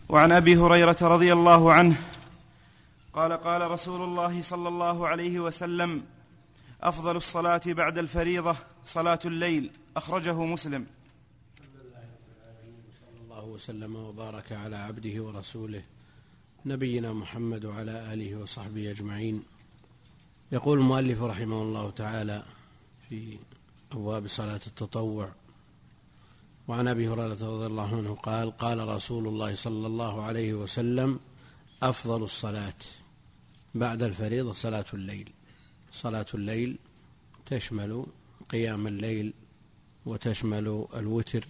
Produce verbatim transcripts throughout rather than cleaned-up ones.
وعن أبي هريرة رضي الله عنه قال قال رسول الله صلى الله عليه وسلم: أفضل الصلاة بعد الفريضة صلاة الليل. أخرجه مسلم. صلى الله وسلم وبارك على عبده ورسوله نبينا محمد وعلى آله وصحبه أجمعين. يقول المؤلف رحمه الله تعالى في أبواب صلاة التطوع: وعن أبي هريرة رضي الله عنه قال قال رسول الله صلى الله عليه وسلم: أفضل الصلاة بعد الفريضة صلاة الليل. صلاة الليل تشمل قيام الليل وتشمل الوتر،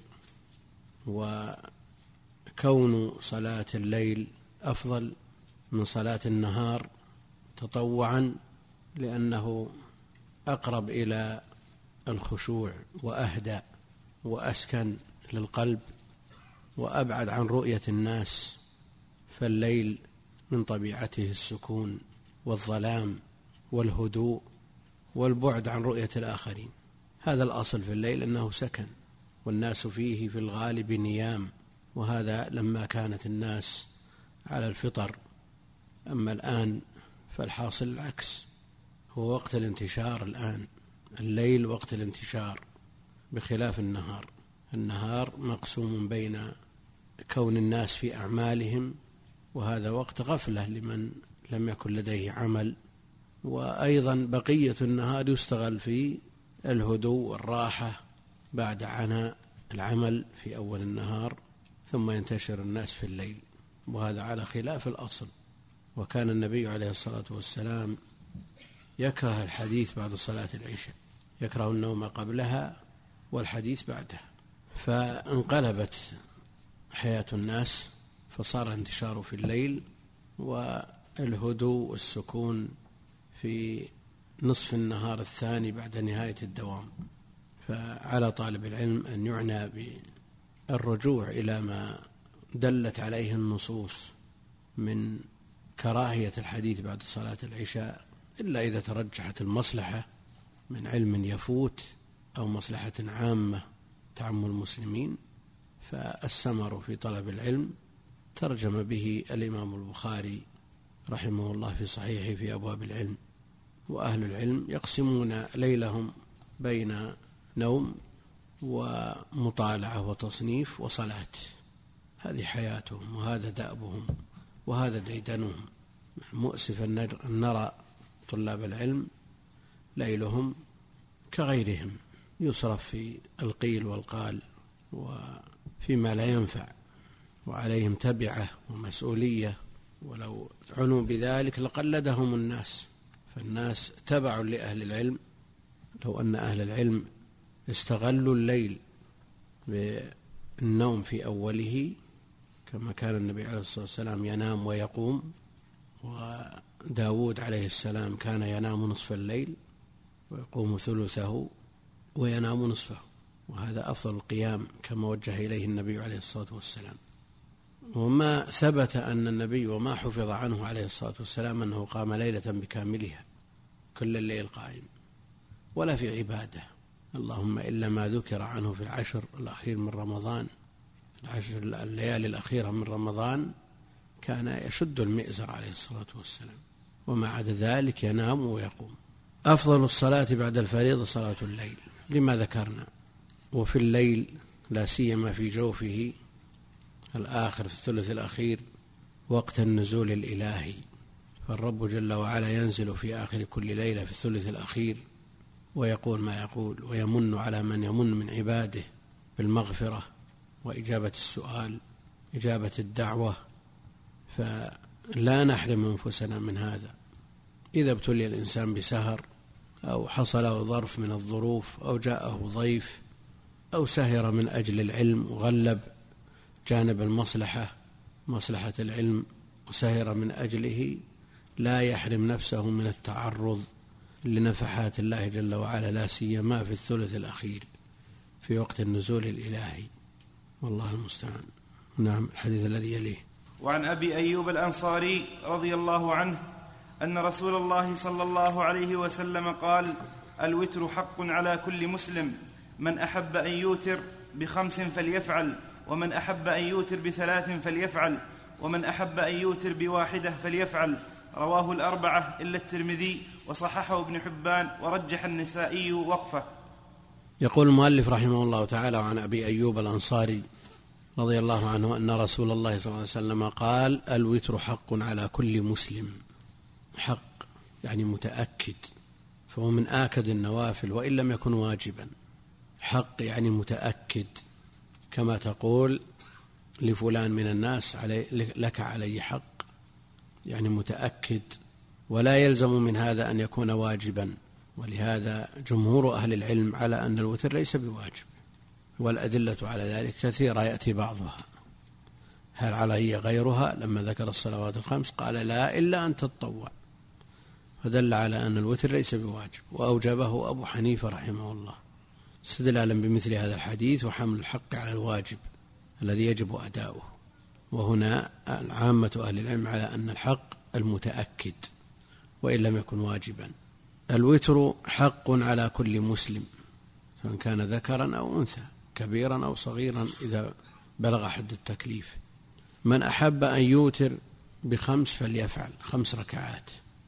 وكون صلاة الليل أفضل من صلاة النهار تطوعا لأنه أقرب إلى الخشوع وأهدى وأسكن للقلب وأبعد عن رؤية الناس، فالليل من طبيعته السكون والظلام والهدوء والبعد عن رؤية الآخرين. هذا الأصل في الليل أنه سكن، والناس فيه في الغالب نيام، وهذا لما كانت الناس على الفطر. أما الآن فالحاصل العكس، هو وقت الانتشار الآن، الليل وقت الانتشار بخلاف النهار. النهار مقسوم بين كون الناس في أعمالهم، وهذا وقت غفلة لمن لم يكن لديه عمل، وأيضا بقية النهار يستغل في الهدوء والراحة بعد عناء العمل في أول النهار، ثم ينتشر الناس في الليل، وهذا على خلاف الأصل. وكان النبي عليه الصلاة والسلام يكره الحديث بعد صلاة العشاء، يكره النوم قبلها والحديث بعدها، فانقلبت حياة الناس فصار انتشار في الليل والهدوء والسكون في نصف النهار الثاني بعد نهاية الدوام. فعلى طالب العلم أن يعنى بالرجوع إلى ما دلت عليه النصوص من كراهية الحديث بعد صلاة العشاء، إلا إذا ترجحت المصلحة من علم يفوت أو مصلحة عامة تعم المسلمين. فالسمر في طلب العلم ترجم به الإمام البخاري رحمه الله في صحيحه في أبواب العلم. وأهل العلم يقسمون ليلهم بين نوم ومطالعة وتصنيف وصلاة، هذه حياتهم وهذا دأبهم وهذا ديدنهم. مؤسف أن نرى طلاب العلم ليلهم كغيرهم يصرف في القيل والقال وفيما لا ينفع، وعليهم تبعة ومسؤولية، ولو عنوا بذلك لقلدهم الناس، فالناس تبع لأهل العلم. لو أن أهل العلم استغلوا الليل بالنوم في أوله كما كان النبي عليه الصلاة والسلام ينام ويقوم، وداود عليه السلام كان ينام نصف الليل ويقوم ثلثه وينام نصفه، وهذا أفضل القيام كما وجه إليه النبي عليه الصلاة والسلام. وما ثبت أن النبي وما حفظ عنه عليه الصلاة والسلام أنه قام ليلة بكاملها كل الليل قائم، ولا في عبادة، اللهم إلا ما ذكر عنه في العشر الأخير من رمضان، العشر الليالي الأخيرة من رمضان كان يشد المئزر عليه الصلاة والسلام، وما عدا ذلك ينام ويقوم. أفضل الصلاة بعد الفريضة صلاة الليل لما ذكرنا. وفي الليل لا سيما في جوفه الآخر في الثلث الأخير وقت النزول الإلهي، فالرب جل وعلا ينزل في آخر كل ليلة في الثلث الأخير ويقول ما يقول، ويمن على من يمن من عباده بالمغفرة وإجابة السؤال، إجابة الدعوة. فلا نحرم أنفسنا من هذا. إذا ابتلي الإنسان بسهر أو حصله ظرف من الظروف أو جاءه ضيف أو سهر من أجل العلم وغلب جانب المصلحة مصلحة العلم وسهر من أجله، لا يحرم نفسه من التعرض لنفحات الله جل وعلا، لا سيما في الثلث الأخير في وقت النزول الإلهي، والله المستعان. نعم. الحديث الذي يليه: وعن أبي أيوب الأنصاري رضي الله عنه أن رسول الله صلى الله عليه وسلم قال: الوتر حق على كل مسلم، من أحب أن يوتر بخمس فليفعل، ومن أحب أن يوتر بثلاث فليفعل، ومن أحب أن يوتر بواحدة فليفعل. رواه الأربعة إلا الترمذي، وصححه ابن حبان، ورجح النسائي وقفه. يقول المؤلف رحمه الله تعالى: عن أبي أيوب الأنصاري رضي الله عنه أن رسول الله صلى الله عليه وسلم قال: الوتر حق على كل مسلم. حق يعني متأكد، فهو من آكد النوافل وإن لم يكن واجبا. حق يعني متأكد، كما تقول لفلان من الناس علي لك علي حق، يعني متأكد، ولا يلزم من هذا أن يكون واجبا. ولهذا جمهور أهل العلم على أن الوتر ليس بواجب، والأدلة على ذلك كثيرة يأتي بعضها. هل علي غيرها؟ لما ذكر الصلوات الخمس قال: لا إلا أن تتطوع، فدل على أن الوتر ليس بواجب، وأوجبه أبو حنيفة رحمه الله استدلالا بمثل هذا الحديث وحمل الحق على الواجب الذي يجب أداؤه. وهنا عامة أهل العلم على أن الحق المتأكد وإن لم يكن واجبا. الوتر حق على كل مسلم، سواء كان ذكرا أو أنثى، كبيرا أو صغيرا إذا بلغ حد التكليف. من أحب أن يوتر بخمس فليفعل، خمس ركعات،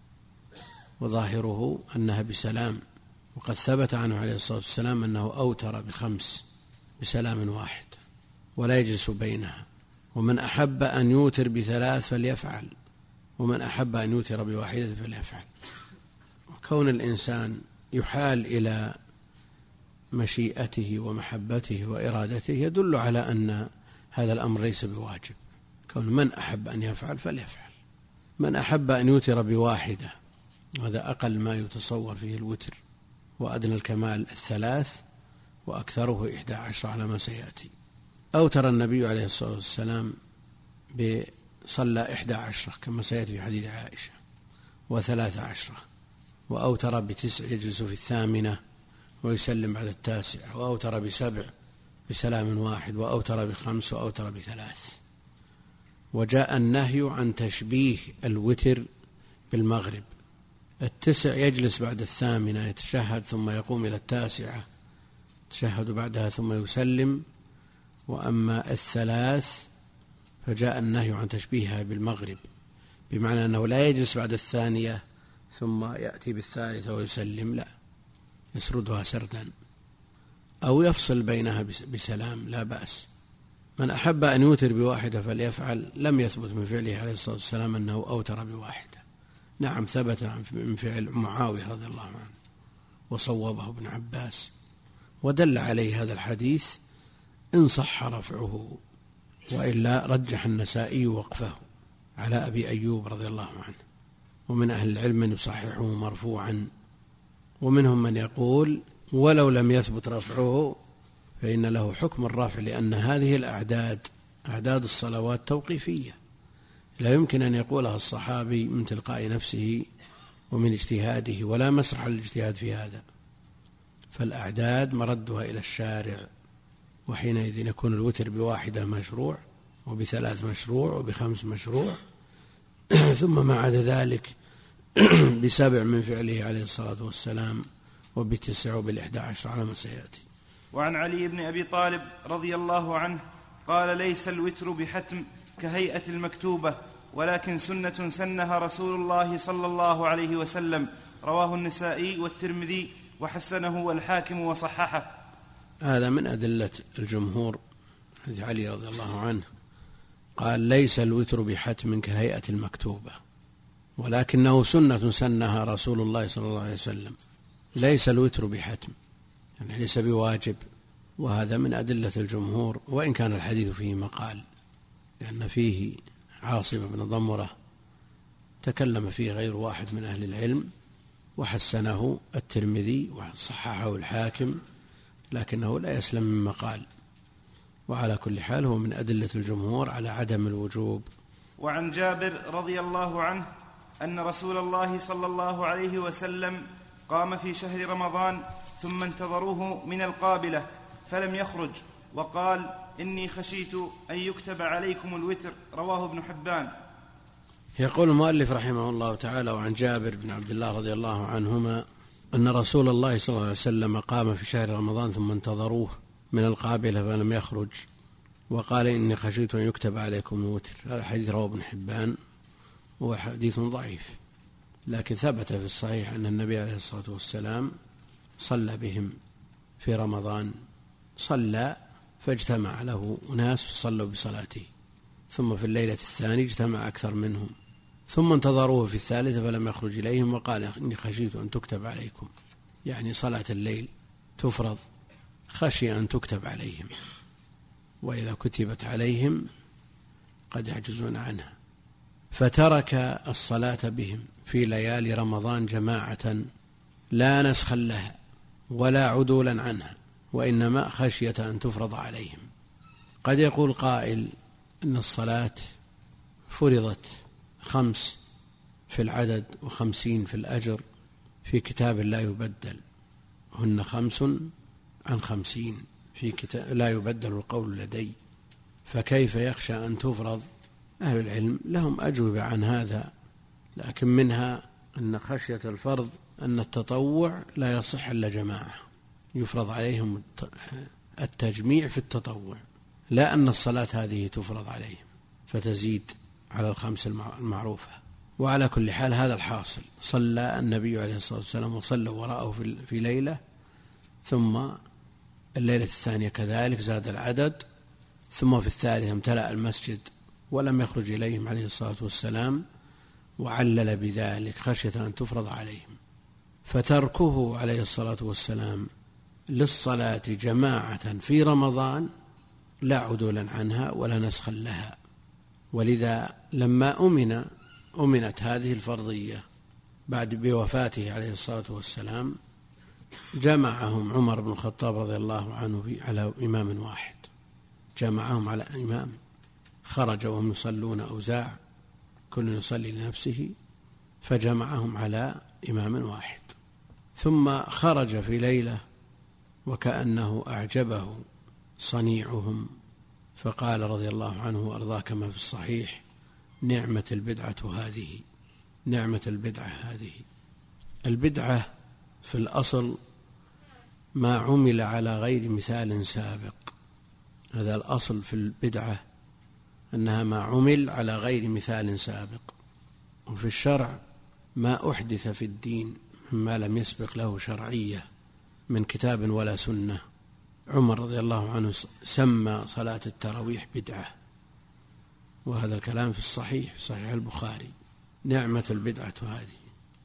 وظاهره أنها بسلام، وقد ثبت عنه عليه الصلاة والسلام أنه أوتر بخمس بسلام واحد ولا يجلس بينها. ومن أحب أن يوتر بثلاث فليفعل، ومن أحب أن يوتر بواحدة فليفعل. وكون الإنسان يحال إلى مشيئته ومحبته وإرادته يدل على أن هذا الأمر ليس بواجب. كون من أحب أن يفعل فليفعل. من أحب أن يوتر بواحدة، وهذا أقل ما يتصور فيه الوتر، وأدنى الكمال الثلاث، وأكثره إحدى عشر على ما سيأتي. أوتر النبي عليه الصلاة والسلام بصلى إحدى عشرة كما سيأتي في حديث عائشة، وثلاث عشرة، وأوتر بتسع يجلس في الثامنة ويسلم بعد التاسع، وأوتر بسبع بسلام واحد، وأوتر بخمس، وأوتر بثلاث. وجاء النهي عن تشبيه الوتر بالمغرب. التسع يجلس بعد الثامنة يتشهد ثم يقوم إلى التاسعة تشهد بعدها ثم يسلم. وأما الثلاث فجاء النهي عن تشبيهها بالمغرب، بمعنى أنه لا يجلس بعد الثانية ثم يأتي بالثالثة ويسلم، لا، يسردها سردا أو يفصل بينها بسلام، لا بأس. من أحب أن يوتر بواحدة فليفعل. لم يثبت من فعله عليه الصلاة والسلام أنه أوتر بواحدة. نعم، ثبت من فعل معاوية رضي الله عنه وصوبه ابن عباس، ودل عليه هذا الحديث إن صح رفعه، وإلا رجح النسائي وقفه على أبي أيوب رضي الله عنه. ومن أهل العلم من يصححه مرفوعا، ومنهم من يقول ولو لم يثبت رفعه فإن له حكم الرفع، لأن هذه الأعداد أعداد الصلوات توقيفية، لا يمكن أن يقولها الصحابي من تلقاء نفسه ومن اجتهاده، ولا مسرح للاجتهاد في هذا. فالأعداد مردها إلى الشارع، وحينئذ يكون الوتر بواحدة مشروع، وبثلاث مشروع، وبخمس مشروع، ثم ما عدا ذلك بسبع من فعله عليه الصلاة والسلام، وبتسع، وبالإحدى عشر على ما سيأتي. وعن علي بن أبي طالب رضي الله عنه قال: ليس الوتر بحتم كهيئة المكتوبة، ولكن سنة سنها رسول الله صلى الله عليه وسلم. رواه النسائي والترمذي وحسنه والحاكم وصححه. هذا من أدلة الجمهور. حديث علي رضي الله عنه قال: ليس الوتر بحتم كهيئة المكتوبة، ولكنه سنة سنها رسول الله صلى الله عليه وسلم. ليس الوتر بحتم يعني ليس بواجب، وهذا من أدلة الجمهور، وإن كان الحديث فيه مقال، لأن فيه عاصم بن ضمرة تكلم فيه غير واحد من أهل العلم، وحسنه الترمذي وصححه الحاكم، لكنه لا يسلم من مقال. وعلى كل حال هو من أدلة الجمهور على عدم الوجوب. وعن جابر رضي الله عنه أن رسول الله صلى الله عليه وسلم قام في شهر رمضان ثم انتظروه من القابلة فلم يخرج، وقال: إني خشيت أن يكتب عليكم الوتر. رواه ابن حبان. يقول المؤلف رحمه الله تعالى: وعن جابر بن عبد الله رضي الله عنهما أن رسول الله صلى الله عليه وسلم قام في شهر رمضان ثم انتظروه من القابلة فلم يخرج، وقال إني خشيت أن يكتب عليكم الوتر. هذا حديث رواه ابن حبان وهو حديث ضعيف، لكن ثبت في الصحيح أن النبي عليه الصلاة والسلام صلى بهم في رمضان، صلى فاجتمع له ناس صلوا بصلاته، ثم في الليلة الثانية اجتمع أكثر منهم، ثم انتظروه في الثالثة فلم يخرج إليهم وقال إني خشيت أن تكتب عليكم، يعني صلاة الليل تفرض خشي أن تكتب عليهم، وإذا كتبت عليهم قد يعجزون عنها، فترك الصلاة بهم في ليالي رمضان جماعة لا نسخا لها ولا عدولا عنها، وإنما خشية أن تفرض عليهم. قد يقول قائل إن الصلاة فرضت خمس في العدد وخمسين في الأجر في كتاب لا يبدل، هن خمس عن خمسين في كتاب لا يبدل القول لدي، فكيف يخشى أن تفرض؟ أهل العلم لهم أجوبة عن هذا، لكن منها أن خشية الفرض أن التطوع لا يصح إلا جماعة، يفرض عليهم التجميع في التطوع، لا أن الصلاة هذه تفرض عليهم فتزيد على الخمس المعروفة. وعلى كل حال هذا الحاصل، صلى النبي عليه الصلاة والسلام وصلى وراءه في ليلة، ثم الليلة الثانية كذلك زاد العدد، ثم في الثالثة امتلأ المسجد ولم يخرج إليهم عليه الصلاة والسلام، وعلل بذلك خشية أن تفرض عليهم. فتركه عليه الصلاة والسلام للصلاة جماعة في رمضان لا عدولا عنها ولا نسخا لها، ولذا لما أمن أمنت هذه الفرضية بعد بوفاته عليه الصلاة والسلام جمعهم عمر بن الخطاب رضي الله عنه على إمام واحد، جمعهم على إمام، خرج وهم يصلون أوزاع كل يصلي لنفسه، فجمعهم على إمام واحد، ثم خرج في ليلة وكأنه أعجبه صنيعهم، فقال رضي الله عنه وأرضاه كما في الصحيح: نعمة البدعة هذه، نعمة البدعة هذه. البدعة في الأصل ما عمل على غير مثال سابق، هذا الأصل في البدعة أنها ما عمل على غير مثال سابق، وفي الشرع ما أحدث في الدين مما لم يسبق له شرعية من كتاب ولا سنة. عمر رضي الله عنه سمى صلاة التراويح بدعة، وهذا الكلام في الصحيح في صحيح البخاري، نعمة البدعة هذه.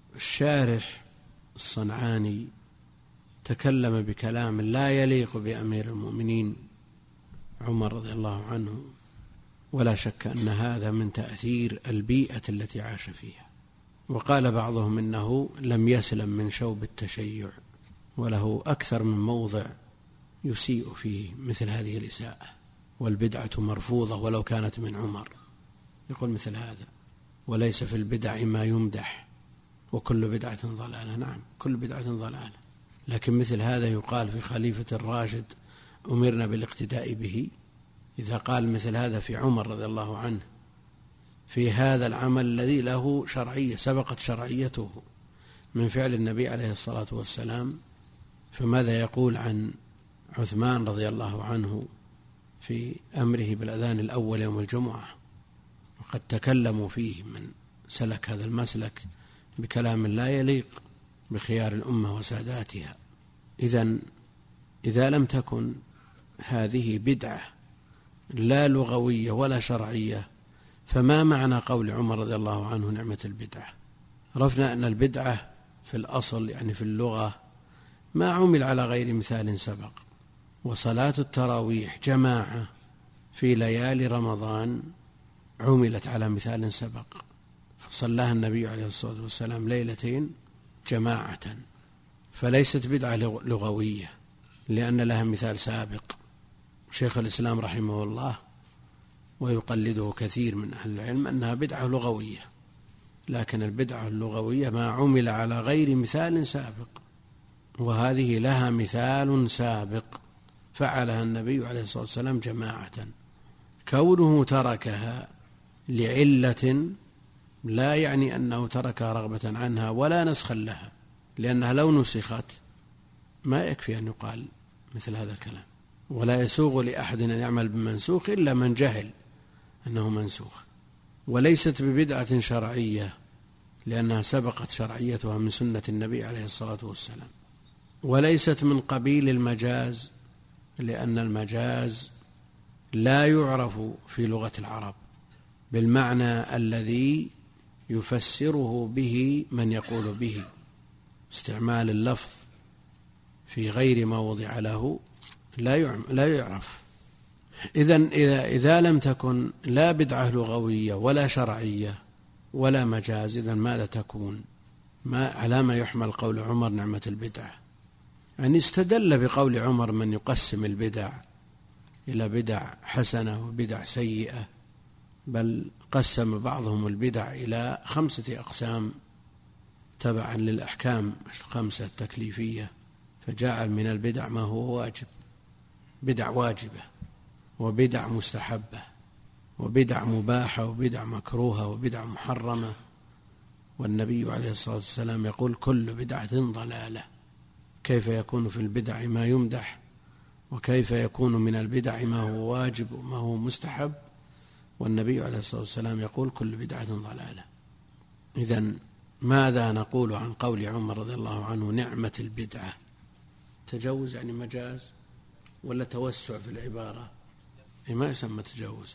الشارح الصنعاني تكلم بكلام لا يليق بأمير المؤمنين عمر رضي الله عنه، ولا شك أن هذا من تأثير البيئة التي عاش فيها. وقال بعضهم إنه لم يسلم من شوب التشيع، وله أكثر من موضع يسيء فيه مثل هذه الإساءة، والبدعة مرفوضة ولو كانت من عمر، يقول مثل هذا: وليس في البدع ما يمدح وكل بدعة ضلالة. نعم، كل بدعة ضلالة، لكن مثل هذا يقال في خليفة الراشد أمرنا بالاقتداء به. إذا قال مثل هذا في عمر رضي الله عنه في هذا العمل الذي له شرعية سبقت شرعيته من فعل النبي عليه الصلاة والسلام، فماذا يقول عن عثمان رضي الله عنه في أمره بالأذان الأول يوم الجمعة؟ وقد تكلموا فيه من سلك هذا المسلك بكلام لا يليق بخيار الأمة وساداتها. إذن إذا لم تكن هذه بدعة لا لغوية ولا شرعية، فما معنى قول عمر رضي الله عنه نعمة البدعة؟ عرفنا أن البدعة في الأصل يعني في اللغة ما عمل على غير مثال سبق، وصلاة التراويح جماعة في ليالي رمضان عملت على مثال سبق، فصلاها النبي عليه الصلاة والسلام ليلتين جماعة، فليست بدعة لغوية لأن لها مثال سابق. شيخ الإسلام رحمه الله ويقلده كثير من أهل العلم أنها بدعة لغوية، لكن البدعة اللغوية ما عمل على غير مثال سابق، وهذه لها مثال سابق فعلها النبي عليه الصلاة والسلام جماعة. كونه تركها لعلة لا يعني أنه تركها رغبة عنها ولا نسخا لها، لأنها لو نسخت ما يكفي أن يقال مثل هذا الكلام، ولا يسوغ لأحد أن يعمل بمنسوخ إلا من جهل أنه منسوخ. وليست ببدعة شرعية لأنها سبقت شرعيتها من سنة النبي عليه الصلاة والسلام. وليست من قبيل المجاز لأن المجاز لا يعرف في لغة العرب بالمعنى الذي يفسره به من يقول به. استعمال اللفظ في غير ما وضع له لا يعرف. إذن إذا, إذا لم تكن لا بدعة لغوية ولا شرعية ولا مجاز، إذن ماذا تكون؟ ما على ما يحمل قول عمر نعمة البدعة؟ يعني استدل بقول عمر من يقسم البدع إلى بدع حسنة وبدع سيئة، بل قسم بعضهم البدع إلى خمسة أقسام تبعا للأحكام الخمسة التكليفية، فجعل من البدع ما هو واجب، بدع واجبة وبدع مستحبة وبدع مباحة وبدع مكروهة وبدع محرمة. والنبي عليه الصلاة والسلام يقول كل بدعة ضلالة. كيف يكون في البدع ما يمدح؟ وكيف يكون من البدع ما هو واجب وما هو مستحب؟ والنبي عليه الصلاة والسلام يقول كل بدعة ضلالة. إذن ماذا نقول عن قول عمر رضي الله عنه نعمة البدعة؟ تجوز يعني مجاز ولا توسع في العبارة؟ ما يسمى تجوز،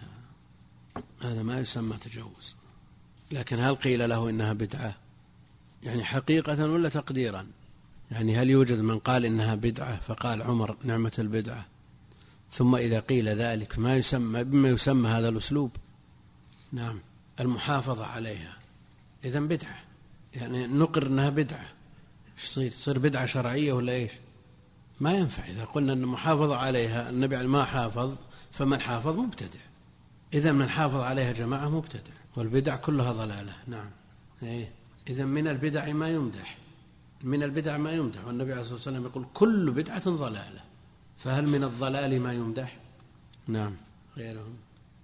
هذا ما يسمى تجوز. لكن هل قيل له إنها بدعة يعني حقيقة ولا تقديرا؟ يعني هل يوجد من قال إنها بدعة فقال عمر نعمة البدعة، ثم إذا قيل ذلك ما يسمى بما يسمى هذا الأسلوب؟ نعم، المحافظة عليها إذن بدعة، يعني نقر إنها بدعة. تصير تصير بدعة شرعية ولا إيش؟ ما ينفع. إذا قلنا أن المحافظة عليها النبي ما حافظ، فمن حافظ مبتدع. إذن من حافظ عليها جماعة مبتدع، والبدع كلها ضلالة. نعم. إيه؟ إذن من البدع ما يمدح، من البدع ما يمدح، والنبي عليه الصلاة والسلام يقول كل بدعة ضلالة. فهل من الضلال ما يمدح؟ نعم. غيرهم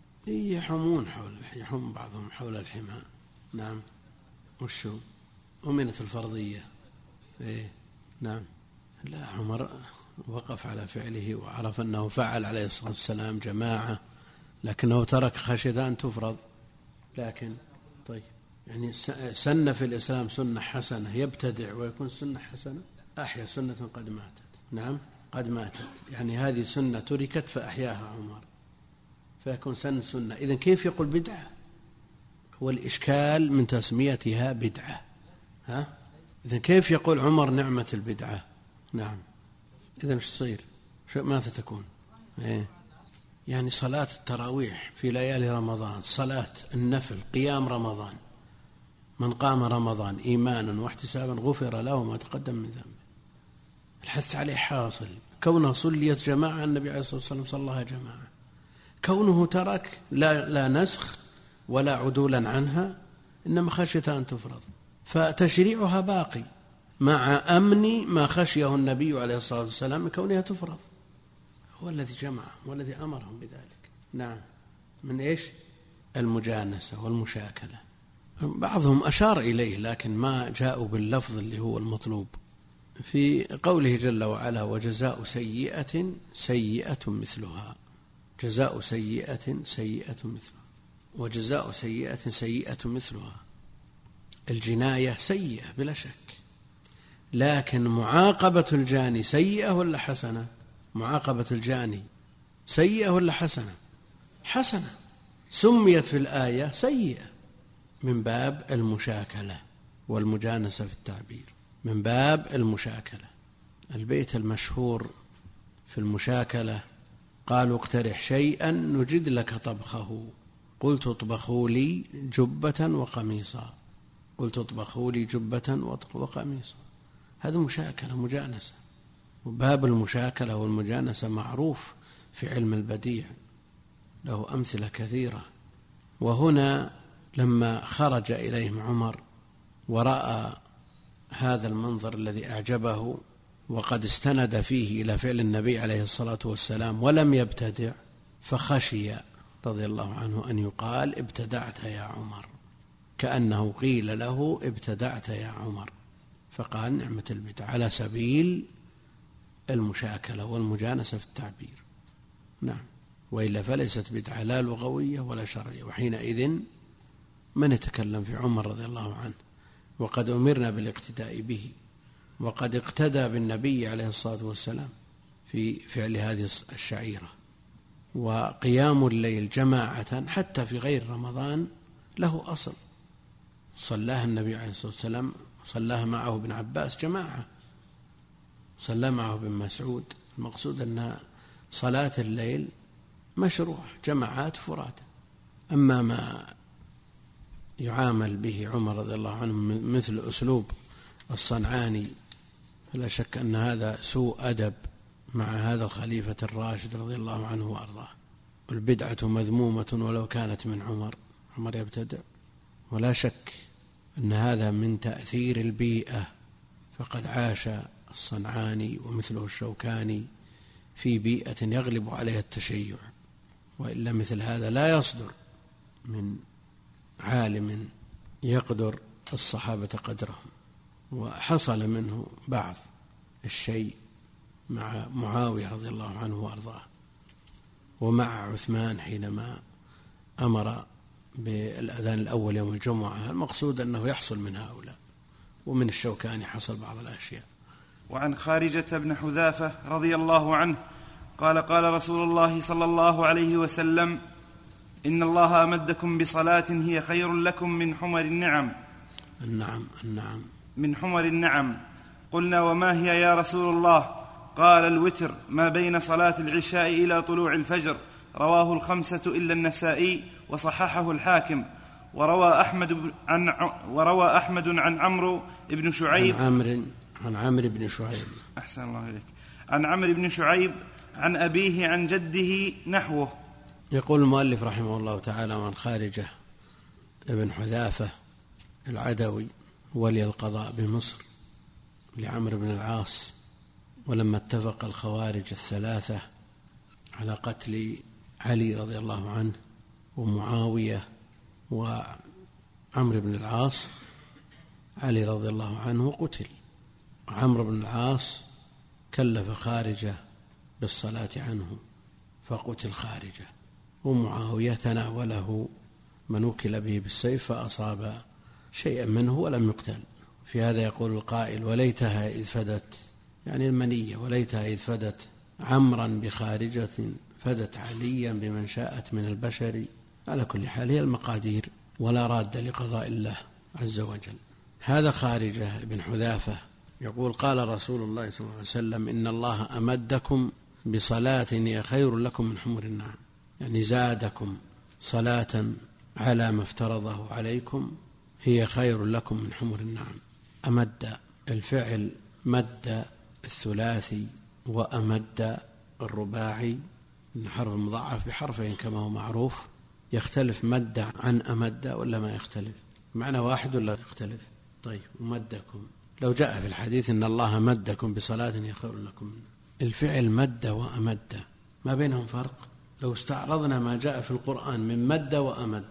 يحمون حول يحم بعضهم حول الحمى. نعم. وشو أمنة الفرضية؟ إيه؟ نعم. لا، عمر وقف على فعله وعرف أنه فعل عليه الصلاة والسلام جماعة، لكنه ترك خشية أن تفرض. لكن طيب يعني سن في الإسلام سنة حسنة يبتدع ويكون سنة حسنة؟ أحيا سنة قد ماتت. نعم، قد ماتت، يعني هذه سنة تركت فأحياها عمر فيكون سن سنة. إذن كيف يقول بدعة؟ هو الإشكال من تسميتها بدعة. ها؟ إذن كيف يقول عمر نعمة البدعة؟ نعم. إذن ايش تصير؟ ماذا تكون؟ إيه؟ يعني صلاة التراويح في ليالي رمضان، صلاة النفل، قيام رمضان، من قام رمضان إيمانا واحتسابا غفر له ما تقدم من ذنبه. الحث عليه حاصل. كونه صليت جماعة، النبي عليه الصلاة والسلام صلىها جماعة. كونه ترك لا, لا نسخ ولا عدولا عنها، إنما خشية أن تفرض، فتشريعها باقي مع أمن ما خشيه النبي عليه الصلاة والسلام من كونها تفرض. هو الذي جمع والذي أمرهم بذلك. نعم. من إيش؟ المجانسة والمشاكلة. بعضهم أشار إليه لكن ما جاءوا باللفظ اللي هو المطلوب. في قوله جل وعلا وجزاء سيئة سيئة مثلها، جزاء سيئة سيئة مثلها، وجزاء سيئة سيئة مثلها. الجناية سيئة بلا شك، لكن معاقبة الجاني سيئة ولا حسنة؟ معاقبة الجاني سيئة ولا حسنة؟ حسنة. سميت في الآية سيئة من باب المشاكلة والمجانسة في التعبير، من باب المشاكلة. البيت المشهور في المشاكلة قالوا اقترح شيئا نجد لك طبخه، قلت اطبخوا لي جبة وقميصا، قلت اطبخوا لي جبة وقميصا. هذا مشاكلة مجانسة، وباب المشاكلة والمجانسة معروف في علم البديع، له أمثلة كثيرة. وهنا لما خرج إليهم عمر ورأى هذا المنظر الذي أعجبه وقد استند فيه إلى فعل النبي عليه الصلاة والسلام ولم يبتدع، فخشي رضي الله عنه أن يقال ابتدعت يا عمر، كأنه قيل له ابتدعت يا عمر، فقال نعمة البدع على سبيل المشاكلة والمجانسة في التعبير. نعم، وإلا فليست بدعة لا لغوية ولا شرعية. وحينئذ من يتكلم في عمر رضي الله عنه وقد أمرنا بالاقتداء به، وقد اقتدى بالنبي عليه الصلاة والسلام في فعل هذه الشعيرة. وقيام الليل جماعة حتى في غير رمضان له أصل، صلاها النبي عليه الصلاة والسلام، صلاها معه ابن عباس جماعة، صلى معه ابن مسعود. المقصود أن صلاة الليل مشروع جماعات فراد. أما ما يعامل به عمر رضي الله عنه مثل أسلوب الصنعاني فلا شك أن هذا سوء أدب مع هذا الخليفة الراشد رضي الله عنه وأرضاه. والبدعة مذمومة ولو كانت من عمر، عمر يبتدع، ولا شك أن هذا من تأثير البيئة، فقد عاش الصنعاني ومثله الشوكاني في بيئة يغلب عليها التشيع، وإلا مثل هذا لا يصدر من عالم يقدر الصحابة قدرهم. وحصل منه بعض الشيء مع معاوية رضي الله عنه وأرضاه، ومع عثمان حينما أمر بالأذان الأول يوم الجمعة. المقصود أنه يحصل من هؤلاء، ومن الشوكاني حصل بعض الأشياء. وعن خارجة بن حذافة رضي الله عنه قال قال رسول الله صلى الله عليه وسلم: إن الله أمدكم بصلاة هي خير لكم من حمر النعم. النعم النعم من حمر النعم. قلنا: وما هي يا رسول الله؟ قال: الوتر ما بين صلاة العشاء إلى طلوع الفجر. رواه الخمسة إلا النسائي وصححه الحاكم. وروى أحمد عن وروى أحمد عن عمرو بن شعيب عن عمرو عن عمرو بن شعيب أحسن الله إليك عن عمرو بن شعيب عن أبيه عن جده نحوه. يقول المؤلف رحمه الله تعالى: عن خارجة ابن حذافة العدوي ولي القضاء بمصر لعمرو بن العاص، ولما اتفق الخوارج الثلاثة على قتل علي رضي الله عنه ومعاوية وعمرو بن العاص، علي رضي الله عنه قتل، عمرو بن العاص كلف خارجة بالصلاة عنه فقتل خارجة، ومعاوية تناوله من وكل به بالسيف فأصاب شيئا منه ولم يقتل. في هذا يقول القائل: وليتها إذ فدت، يعني المنية، وليتها إذ فدت عمرا بخارجة فدت عليا بمن شاءت من البشر. على كل حال هي المقادير ولا راد لقضاء الله عز وجل. هذا خارجة بن حذافة يقول: قال رسول الله صلى الله عليه وسلم: إن الله أمدكم بصلاة هي خير لكم من حمر النعم، يعني زادكم صلاة على ما افترضه عليكم هي خير لكم من حمر النعم. أمد الفعل مد الثلاثي وأمد الرباعي من حرف مضاعف بحرفين كما هو معروف. يختلف مد عن أمد ولا ما يختلف؟ معنى واحد ولا يختلف؟ طيب، ومدكم لو جاء في الحديث إن الله مدكم بصلاة هي خير لكم، الفعل مد وأمد ما بينهم فرق؟ لو استعرضنا ما جاء في القرآن من مد وأمد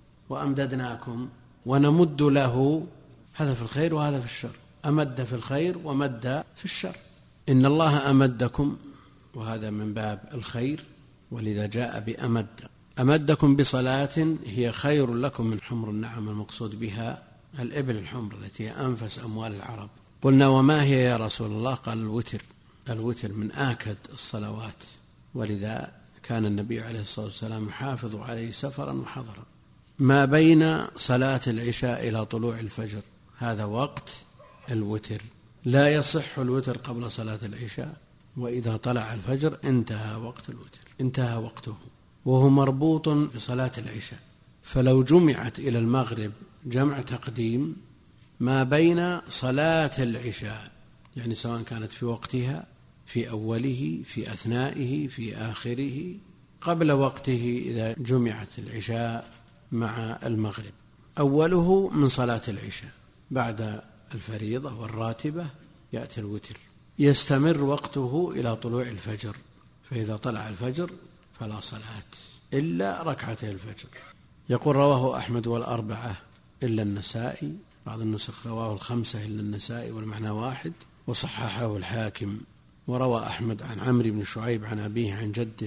وأمددناكم ونمد له، هذا في الخير وهذا في الشر، أمد في الخير ومد في الشر. إن الله أمدكم وهذا من باب الخير، ولذا جاء بأمد. أمدكم بصلاة هي خير لكم من حمر النعم، المقصود بها الإبل الحمر التي هي أنفس أموال العرب. قلنا: وما هي يا رسول الله؟ قال: الوتر. الوتر من آكد الصلوات، ولذا كان النبي عليه الصلاة والسلام يحافظ عليه سفرا وحضرا. ما بين صلاة العشاء إلى طلوع الفجر هذا وقت الوتر، لا يصح الوتر قبل صلاة العشاء، وإذا طلع الفجر انتهى وقت الوتر، انتهى وقته، وهو مربوط بصلاة العشاء. فلو جمعت إلى المغرب جمع تقديم ما بين صلاة العشاء، يعني سواء كانت في وقتها، في أوله، في أثنائه، في آخره، قبل وقته إذا جمعت العشاء مع المغرب. أوله من صلاة العشاء، بعد الفريضة والراتبة يأتي الوتر، يستمر وقته إلى طلوع الفجر، فإذا طلع الفجر فلا صلاة إلا ركعتي الفجر. يقول: رواه أحمد والأربعة إلا النسائي، بعض النسخ رواه الخمسة إلا النسائي والمعنى واحد، وصححه الحاكم. وروى أحمد عن عمرو بن شعيب عن أبيه عن جده،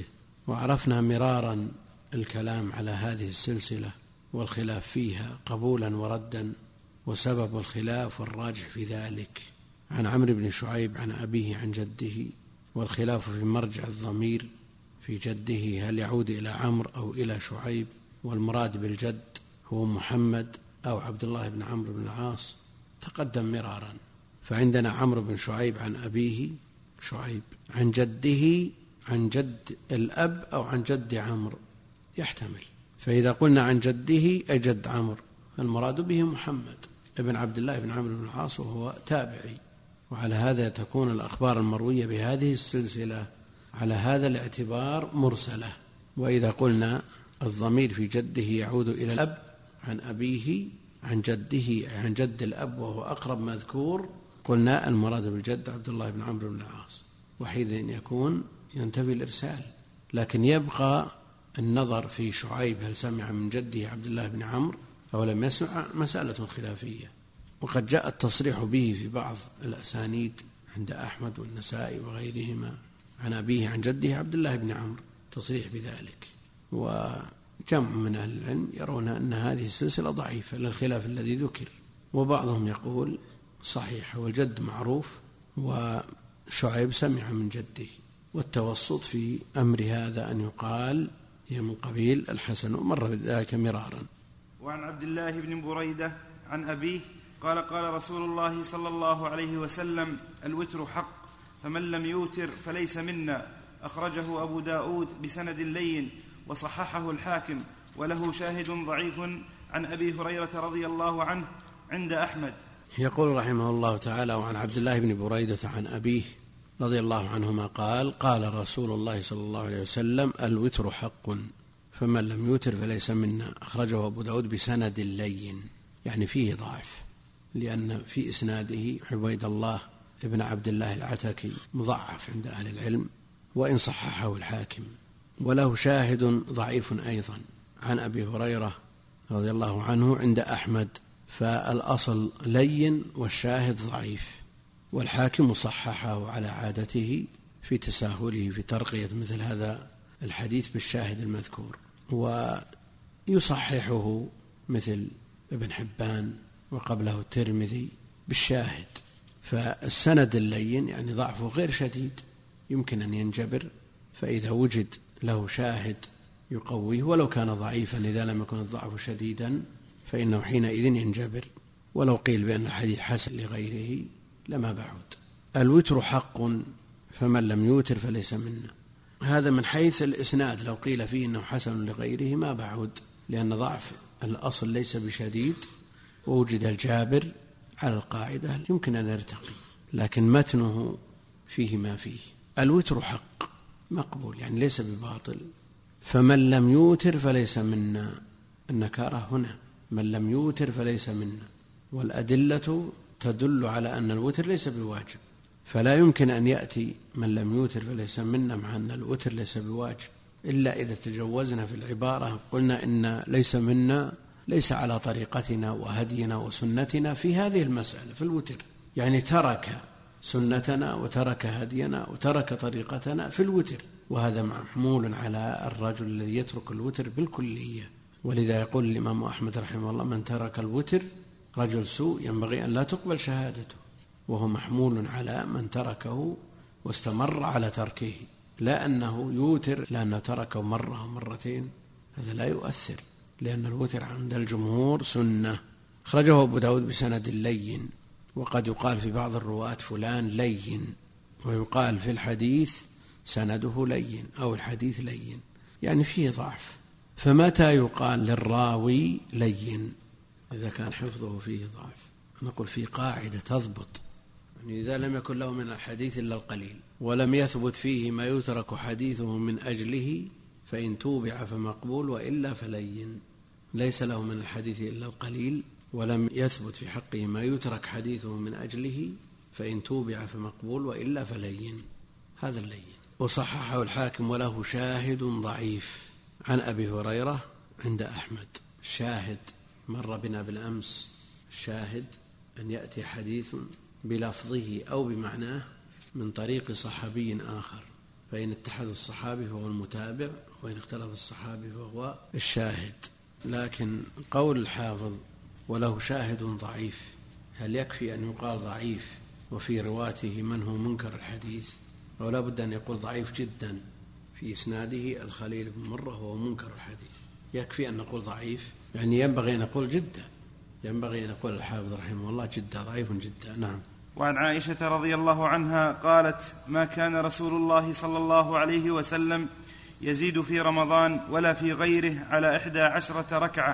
وعرفنا مرارا الكلام على هذه السلسلة والخلاف فيها قبولا وردا، وسبب الخلاف والراجح في ذلك عن عمرو بن شعيب عن أبيه عن جده، والخلاف في مرجع الضمير في جده هل يعود إلى عمرو أو إلى شعيب، والمراد بالجد هو محمد أو عبد الله بن عمرو بن العاص تقدم مرارا. فعندنا عمرو بن شعيب عن أبيه شعيب عن جده عن جد الأب أو عن جد عمرو يحتمل، فإذا قلنا عن جده أي جد عمرو المراد به محمد ابن عبد الله بن عمرو بن العاص وهو تابعي. وعلى هذا تكون الأخبار المروية بهذه السلسلة على هذا الاعتبار مرسلة. وإذا قلنا الضمير في جده يعود إلى الأب عن أبيه عن جده عن جد الأب وهو أقرب مذكور، قلنا المراد بالجد عبد الله بن عمرو بن العاص، وحينئذ يكون ينتفي الإرسال. لكن يبقى النظر في شعيب هل سمع من جده عبد الله بن عمرو أو لم يسمع مسألة خلافية، وقد جاء التصريح به في بعض الأسانيد عند أحمد والنسائي وغيرهما عن أبيه عن جده عبد الله بن عمرو تصريح بذلك. وجمع من أهل العلم يرون أن هذه السلسلة ضعيفة للخلاف الذي ذكر، وبعضهم يقول صحيح والجد معروف وشعيب سمع من جده. والتوسط في أمر هذا أن يقال هي من قبيل الحسن، ومر بذلك مرارا. وعن عبد الله بن بريدة عن أبيه قال قال رسول الله صلى الله عليه وسلم الوتر حق فمن لم يوتر فليس منا، أخرجه أبو داود بسند لين وصححه الحاكم، وله شاهد ضعيف عن أبي هريرة رضي الله عنه عند أحمد. يقول رحمه الله تعالى وعن عبد الله بن بريدة عن أبيه رضي الله عنهما قال قال رسول الله صلى الله عليه وسلم الوتر حق فمن لم يوتر فليس منا، أخرجه أبو داود بسند لين، يعني فيه ضعف، لأن في إسناده عبيد الله ابن عبد الله العتكي مضعف عند أهل العلم، وإن صححه الحاكم. وله شاهد ضعيف أيضا عن أبي هريرة رضي الله عنه عند أحمد، فالأصل لين والشاهد ضعيف، والحاكم صححه على عادته في تساهله في ترقية مثل هذا الحديث بالشاهد المذكور، ويصححه مثل ابن حبان وقبله الترمذي بالشاهد. فالسند اللين يعني ضعفه غير شديد يمكن أن ينجبر، فإذا وجد له شاهد يقويه ولو كان ضعيفا إذا لم يكن الضعف شديدا فإنه حينئذ ينجبر، ولو قيل بأن الحديث حسن لغيره لما بعد. الوتر حق فمن لم يوتر فليس منا، هذا من حيث الإسناد، لو قيل فيه أنه حسن لغيره ما بعد، لأن ضعف الأصل ليس بشديد ووجد الجابر على القاعدة يمكن أن يرتقي، لكن متنه فيه ما فيه. الوتر حق مقبول يعني ليس بباطل. فمن لم يوتر فليس منا، النكارة هنا من لم يوتر فليس منا، والأدلة تدل على أن الوتر ليس بواجب، فلا يمكن أن يأتي من لم يوتر فليس منا مع أن الوتر ليس بواجب، إلا إذا تجوزنا في العبارة قلنا إن ليس منا ليس على طريقتنا وهدينا وسنتنا في هذه المسألة في الوتر، يعني ترك سنتنا وترك هدينا وترك طريقتنا في الوتر، وهذا محمول على الرجل الذي يترك الوتر بالكلية. ولذا يقول الإمام أحمد رحمه الله من ترك الوتر رجل سوء ينبغي أن لا تقبل شهادته، وهو محمول على من تركه واستمر على تركه، لا أنه يوتر لأنه تركه مرة ومرتين، هذا لا يؤثر، لأن الوتر عند الجمهور سنة. أخرجه أبو داود بسند لين، وقد يقال في بعض الرواة فلان لين، ويقال في الحديث سنده لين أو الحديث لين، يعني فيه ضعف. فمتى يقال للراوي لين؟ إذا كان حفظه فيه ضعف. نقول في قاعدة تضبط، يعني إذا لم يكن له من الحديث إلا القليل ولم يثبت فيه ما يترك حديثه من أجله فإن توبع فمقبول وإلا فلين. ليس له من الحديث إلا القليل ولم يثبت في حقه ما يترك حديثه من أجله فإن توبع فمقبول وإلا فلين، هذا اللين. وصححه الحاكم وله شاهد ضعيف عن أبي هريرة عند أحمد. شاهد مر بنا بالأمس، شاهد أن يأتي حديث بلفظه أو بمعناه من طريق صحابي آخر، فإن اتحد الصحابي فهو المتابع، وإن اختلف الصحابي فهو الشاهد. لكن قول الحافظ وله شاهد ضعيف، هل يكفي أن يقال ضعيف وفي رواته من هو منكر الحديث، أو لا بد أن يقول ضعيف جدا في إسناده الخليل بن مرة وهو منكر الحديث؟ يكفي أن نقول ضعيف؟ يعني ينبغي أن نقول جدا، ينبغي أن نقول الحافظ رحمه الله جدا ضعيف جدا. نعم. وعن عائشة رضي الله عنها قالت: ما كان رسول الله صلى الله عليه وسلم يزيد في رمضان ولا في غيره على إحدى عشرة ركعة،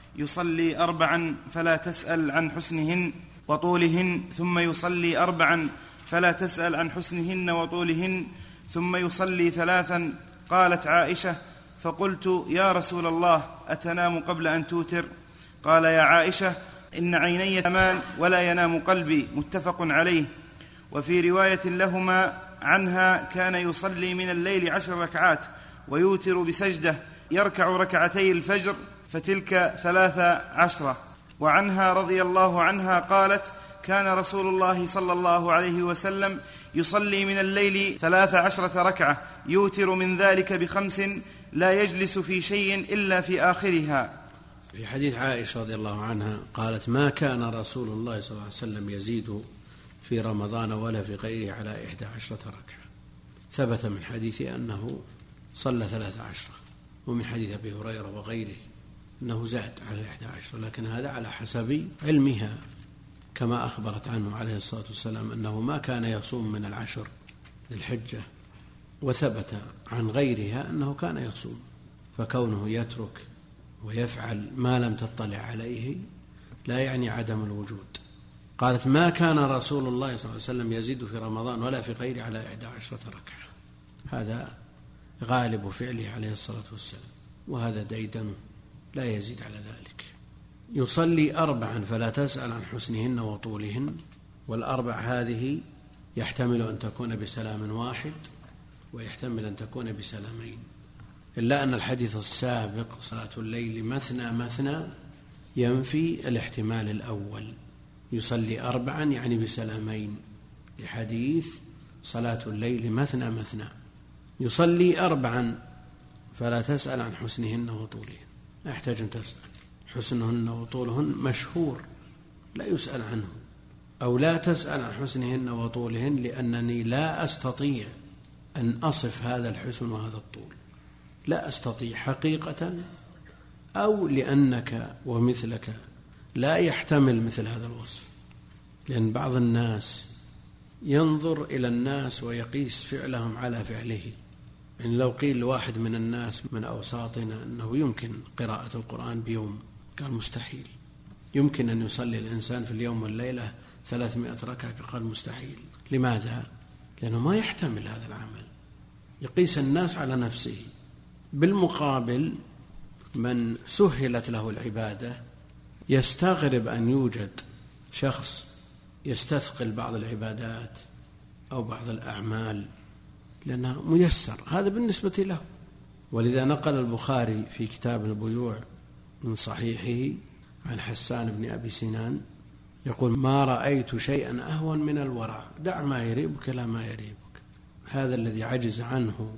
يصلي أربعا فلا تسأل عن حسنهن وطولهن، ثم يصلي أربعا فلا تسأل عن حسنهن وطولهن، ثم يصلي ثلاثا. قالت عائشة: فقلت: يا رسول الله، أتنام قبل أن توتر؟ قال: يا عائشة، إن عيني تنامان ولا ينام قلبي. متفق عليه. وفي رواية لهما عنها: كان يصلي من الليل عشر ركعات ويوتر بسجدة، يركع ركعتي الفجر فتلك ثلاث عشرة. وعنها رضي الله عنها قالت: كان رسول الله صلى الله عليه وسلم يصلي من الليل ثلاث عشرة ركعة، يوتر من ذلك بخمس، لا يجلس في شيء إلا في آخرها. في حديث عائشة رضي الله عنها قالت: ما كان رسول الله صلى الله عليه وسلم يزيد في رمضان ولا في غيره على إحدى عشرة ركعة. ثبت من حديث أنه صلى ثلاث عشرة، ومن حديث أبي هريرة وغيره أنه زاد على إحدى عشرة، لكن هذا على حسب علمها، كما أخبرت عنه عليه الصلاة والسلام أنه ما كان يصوم من العشر ذي الحجة، وثبت عن غيرها أنه كان يصوم، فكونه يترك ويفعل ما لم تطلع عليه لا يعني عدم الوجود. قالت: ما كان رسول الله صلى الله عليه وسلم يزيد في رمضان ولا في غيره على إحدى عشرة ركعة. هذا غالب فعله عليه الصلاة والسلام، وهذا ديدنه لا يزيد على ذلك. يصلي أربعا فلا تسأل عن حسنهن وطولهن، والأربع هذه يحتمل أن تكون بسلام واحد ويحتمل أن تكون بسلامين، إلا أن الحديث السابق صلاة الليل مثنى مثنى ينفي الاحتمال الأول. يصلي أربعا يعني بسلامين، لحديث صلاة الليل مثنى مثنى. يصلي أربعا فلا تسأل عن حسنهن وطولهن، لا يحتاج أن تسأل. حسنهن وطولهن مشهور لا يسأل عنه، أو لا تسأل عن حسنهن وطولهن لأنني لا أستطيع أن أصف هذا الحسن وهذا الطول، لا أستطيع حقيقة، أو لأنك ومثلك لا يحتمل مثل هذا الوصف. لأن بعض الناس ينظر إلى الناس ويقيس فعلهم على فعله. يعني لو قيل لواحد من الناس من أوساطنا أنه يمكن قراءة القرآن بيوم، قال مستحيل. يمكن أن يصلي الإنسان في اليوم والليلة ثلاثمائة ركعة، قال مستحيل. لماذا؟ لأنه ما يحتمل هذا العمل، يقيس الناس على نفسه. بالمقابل من سهلت له العبادة يستغرب أن يوجد شخص يستثقل بعض العبادات أو بعض الأعمال لأنها ميسر، هذا بالنسبة له. ولذا نقل البخاري في كتاب البيوع من صحيحه عن حسان بن أبي سنان يقول: ما رأيت شيئا أهون من الورع، دع ما يريبك لا ما يريبك. هذا الذي عجز عنه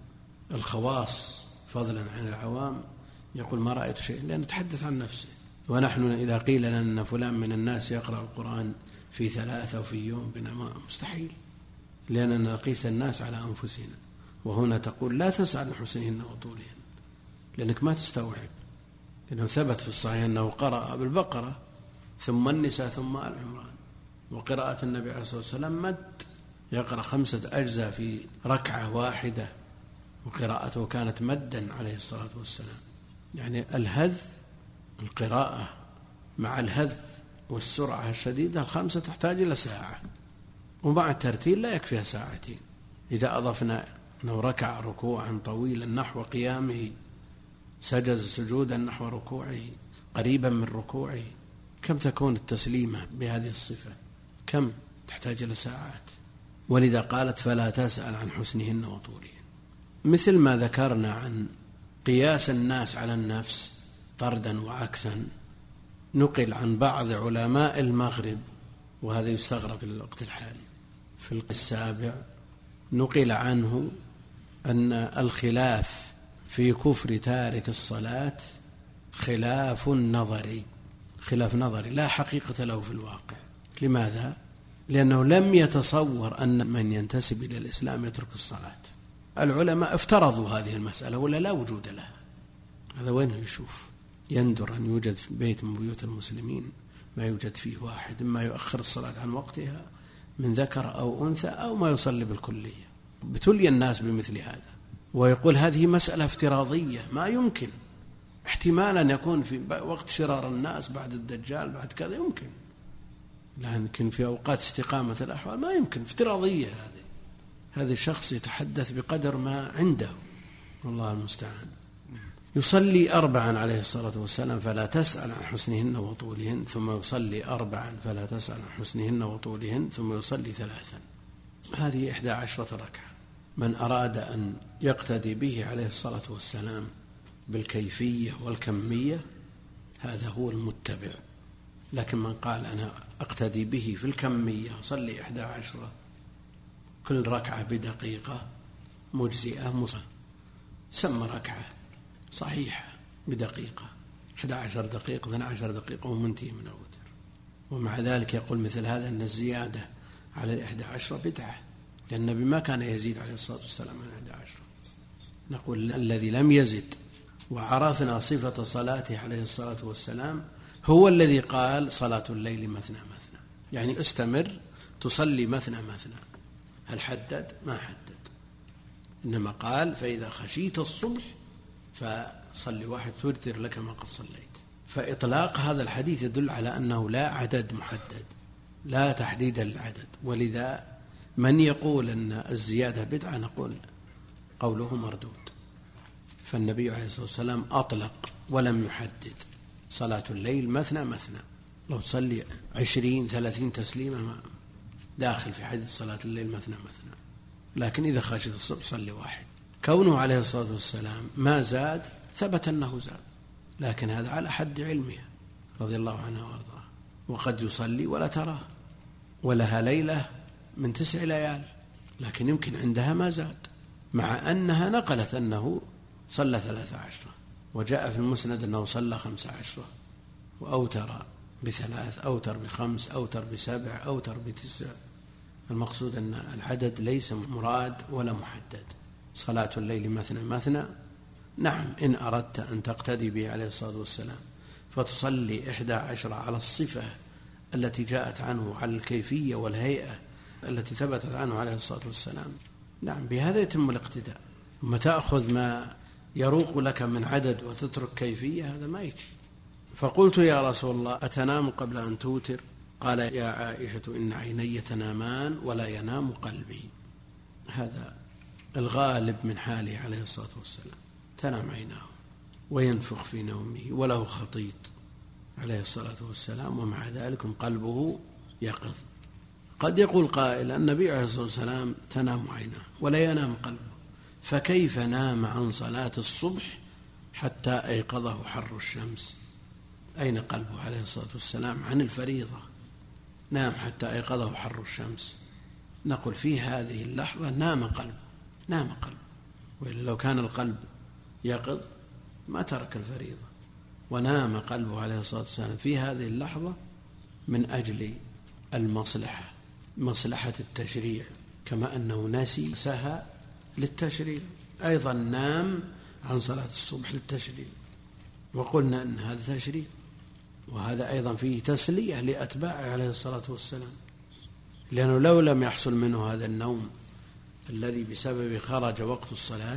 الخواص فضلا عن العوام يقول: ما رأيت شيئا، لأنه يتحدث عن نفسه. ونحن إذا قيل لنا أن فلان من الناس يقرأ القرآن في ثلاثة وفي يوم بنا مستحيل، لأننا نقيس الناس على أنفسنا. وهنا تقول: لا تسأل عن حسنهن وطولهن، لأنك ما تستوعب. لأنه ثبت في الصحيح أنه قرأ بالبقرة ثم النساء ثم آل عمران، وقراءة النبي عليه الصلاة والسلام مد، يقرأ خمسة أجزاء في ركعة واحدة، وقراءته كانت مدا عليه الصلاة والسلام. يعني الهذ القراءة مع الهذ والسرعة الشديدة الخمسة تحتاج إلى ساعة، ومع الترتيل لا يكفيها ساعتين. إذا أضفنا أنه ركع ركوعا طويلا نحو قيامه، سجد سجودا نحو ركوعه قريبا من ركوعه، كم تكون التسليمة بهذه الصفة؟ كم تحتاج إلى ساعات. ولذا قالت: فلا تسأل عن حسنهن وطولهن. مثل ما ذكرنا عن قياس الناس على النفس طردا وعكسا، نقل عن بعض علماء المغرب، وهذا يستغرب في الوقت الحالي، في السابع نقل عنه أن الخلاف في كفر تارك الصلاة خلاف نظري، خلاف نظري لا حقيقة له في الواقع. لماذا؟ لأنه لم يتصور أن من ينتسب إلى الإسلام يترك الصلاة. العلماء افترضوا هذه المسألة ولا لا وجود لها. هذا وين يشوف؟ يندر أن يوجد في بيت من بيوت المسلمين ما يوجد فيه واحد ما يؤخر الصلاة عن وقتها من ذكر أو أنثى أو ما يصلي بالكلية. بتلي الناس بمثل هذا، ويقول هذه مسألة افتراضية ما يمكن، احتمالا يكون في وقت شرار الناس بعد الدجال بعد كذا يمكن، لكن في أوقات استقامة الأحوال ما يمكن، افتراضية هذه. هذا الشخص يتحدث بقدر ما عنده، والله المستعان. يصلي أربعا عليه الصلاة والسلام فلا تسأل عن حسنهن وطولهن، ثم يصلي أربعا فلا تسأل عن حسنهن وطولهن، ثم يصلي ثلاثا. هذه إحدى عشرة ركعة. من أراد أن يقتدي به عليه الصلاة والسلام بالكيفية والكمية هذا هو المتبع. لكن من قال أنا أقتدي به في الكمية صلي إحدى عشرة كل ركعة بدقيقة مجزئة مصر سمى ركعة صحيحة بدقيقة، إحدى عشر دقيقة اثنى عشر دقيقة ومنتهي من الوتر. ومع ذلك يقول مثل هذا أن الزيادة على الإحدى عشرة بدعة، لأن النبي ما كان يزيد عليه الصلاة والسلام عن إحدى عشرة. نقول الذي لم يزد وعرفنا صفة صلاته عليه الصلاة والسلام هو الذي قال صلاة الليل مثنى مثنى، يعني استمر تصلي مثنى مثنى. هل حدد؟ ما حدد، إنما قال فإذا خشيت الصبح فصلي واحد توتر لك ما قد صليت. فإطلاق هذا الحديث يدل على أنه لا عدد محدد، لا تحديد للعدد. ولذا من يقول أن الزيادة بدعة نقول قوله مردود. فالنبي عليه الصلاة والسلام أطلق ولم يحدد، صلاة الليل مثنى مثنى، لو تصلي عشرين ثلاثين تسليمة داخل في حديث صلاة الليل مثنى مثنى. لكن إذا خشيت الصبح صلي واحد. كونه عليه الصلاة والسلام ما زاد ثبت أنه زاد، لكن هذا على حد علمه رضي الله عنه وارضاه. وقد يصلي ولا تراه، ولها ليلة من تسع ليال لكن يمكن عندها ما زاد، مع أنها نقلت أنه صلى ثلاثة عشرة، وجاء في المسند أنه صلى خمسة عشرة، وأوتر بثلاث، أوتر بخمس، أوتر بسبع، أوتر بتسع. المقصود أن العدد ليس مراد ولا محدد. صلاة الليل مثنى مثنى، نعم إن أردت أن تقتدي به عليه الصلاة والسلام فتصلي إحدى عشرة على الصفة التي جاءت عنه، على الكيفية والهيئة التي ثبتت عنه عليه الصلاة والسلام، نعم بهذا يتم الاقتداء. ثم تأخذ ما يروق لك من عدد وتترك كيفية، هذا ما يجي. فقلت يا رسول الله أتنام قبل أن توتر؟ قال يا عائشة إن عيني تنامان ولا ينام قلبي. هذا الغالب من حاله عليه الصلاة والسلام، تنام عيناه وينفخ في نومه وله خطيط عليه الصلاة والسلام، ومع ذلك قلبه يقظ. قد يقول قائل النبي عليه الصلاة والسلام تنام عيناه ولا ينام قلبه، فكيف نام عن صلاة الصبح حتى أيقظه حر الشمس؟ أين قلبه عليه الصلاة والسلام عن الفريضة؟ نام حتى أيقظه حر الشمس. نقول في هذه اللحظة نام قلبه، نام قلبه، وإلا لو كان القلب يقظ ما ترك الفريضة. ونام قلبه عليه الصلاة والسلام في هذه اللحظة من أجل المصلحة، مصلحة التشريع، كما أنه نسي سهى للتشريع، أيضا نام عن صلاة الصبح للتشريع، وقلنا أن هذا تشريع، وهذا أيضا فيه تسلية لأتباعه عليه الصلاة والسلام، لأنه لو لم يحصل منه هذا النوم الذي بسبب خرج وقت الصلاة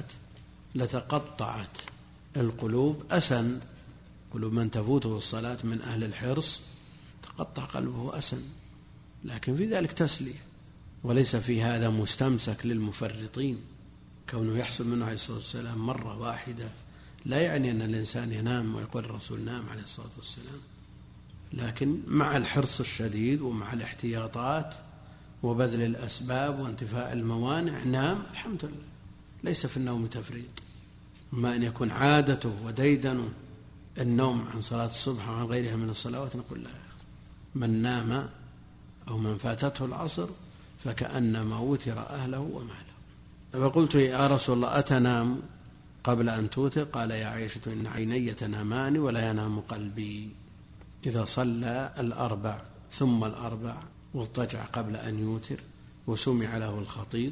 لتقطعت القلوب أسا، قلوب من تفوته الصلاة من أهل الحرص تقطع قلبه أسا، لكن في ذلك تسلية، وليس في هذا مستمسك للمفرطين. كونه يحصل منه عليه الصلاة والسلام مرة واحدة لا يعني أن الإنسان ينام ويقول الرسول نام عليه الصلاة والسلام، لكن مع الحرص الشديد ومع الاحتياطات وبذل الأسباب وانتفاء الموانع نام الحمد لله، ليس في النوم تفريط. ما أن يكون عادته وديدنه النوم عن صلاة الصبح وعن غيرها من الصلوات نقول لا، من نام أو من فاتته العصر فكأنما وتر أهله وماله. فقلت يا رسول الله أتنام قبل أن توتر؟ قال يا عائشة إن عيني تنامان ولا ينام قلبي. إذا صلى الأربع ثم الأربع واضطجع قبل أن يوتر وسمع له الخطيط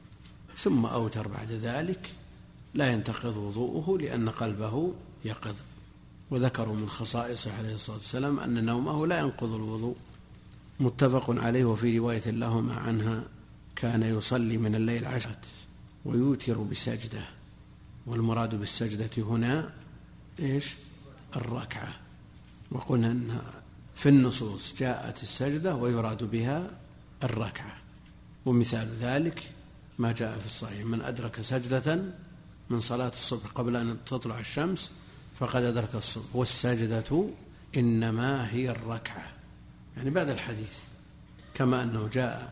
ثم أوتر بعد ذلك لا ينتقض وضوءه لأن قلبه يقظ. وذكروا من خصائصه عليه الصلاة والسلام أن نومه لا ينقض الوضوء، متفق عليه. وفي رواية لهما عنها كان يصلي من الليل عشرة ويوتر بسجدة، والمراد بالسجدة هنا إيش؟ الركعة. وقلنا أن في النصوص جاءت السجدة ويراد بها الركعة، ومثال ذلك ما جاء في الصحيح من أدرك سجدة من صلاة الصبح قبل أن تطلع الشمس فقد أدرك الصبح، والسجدة إنما هي الركعة، يعني بعد الحديث. كما أنه جاء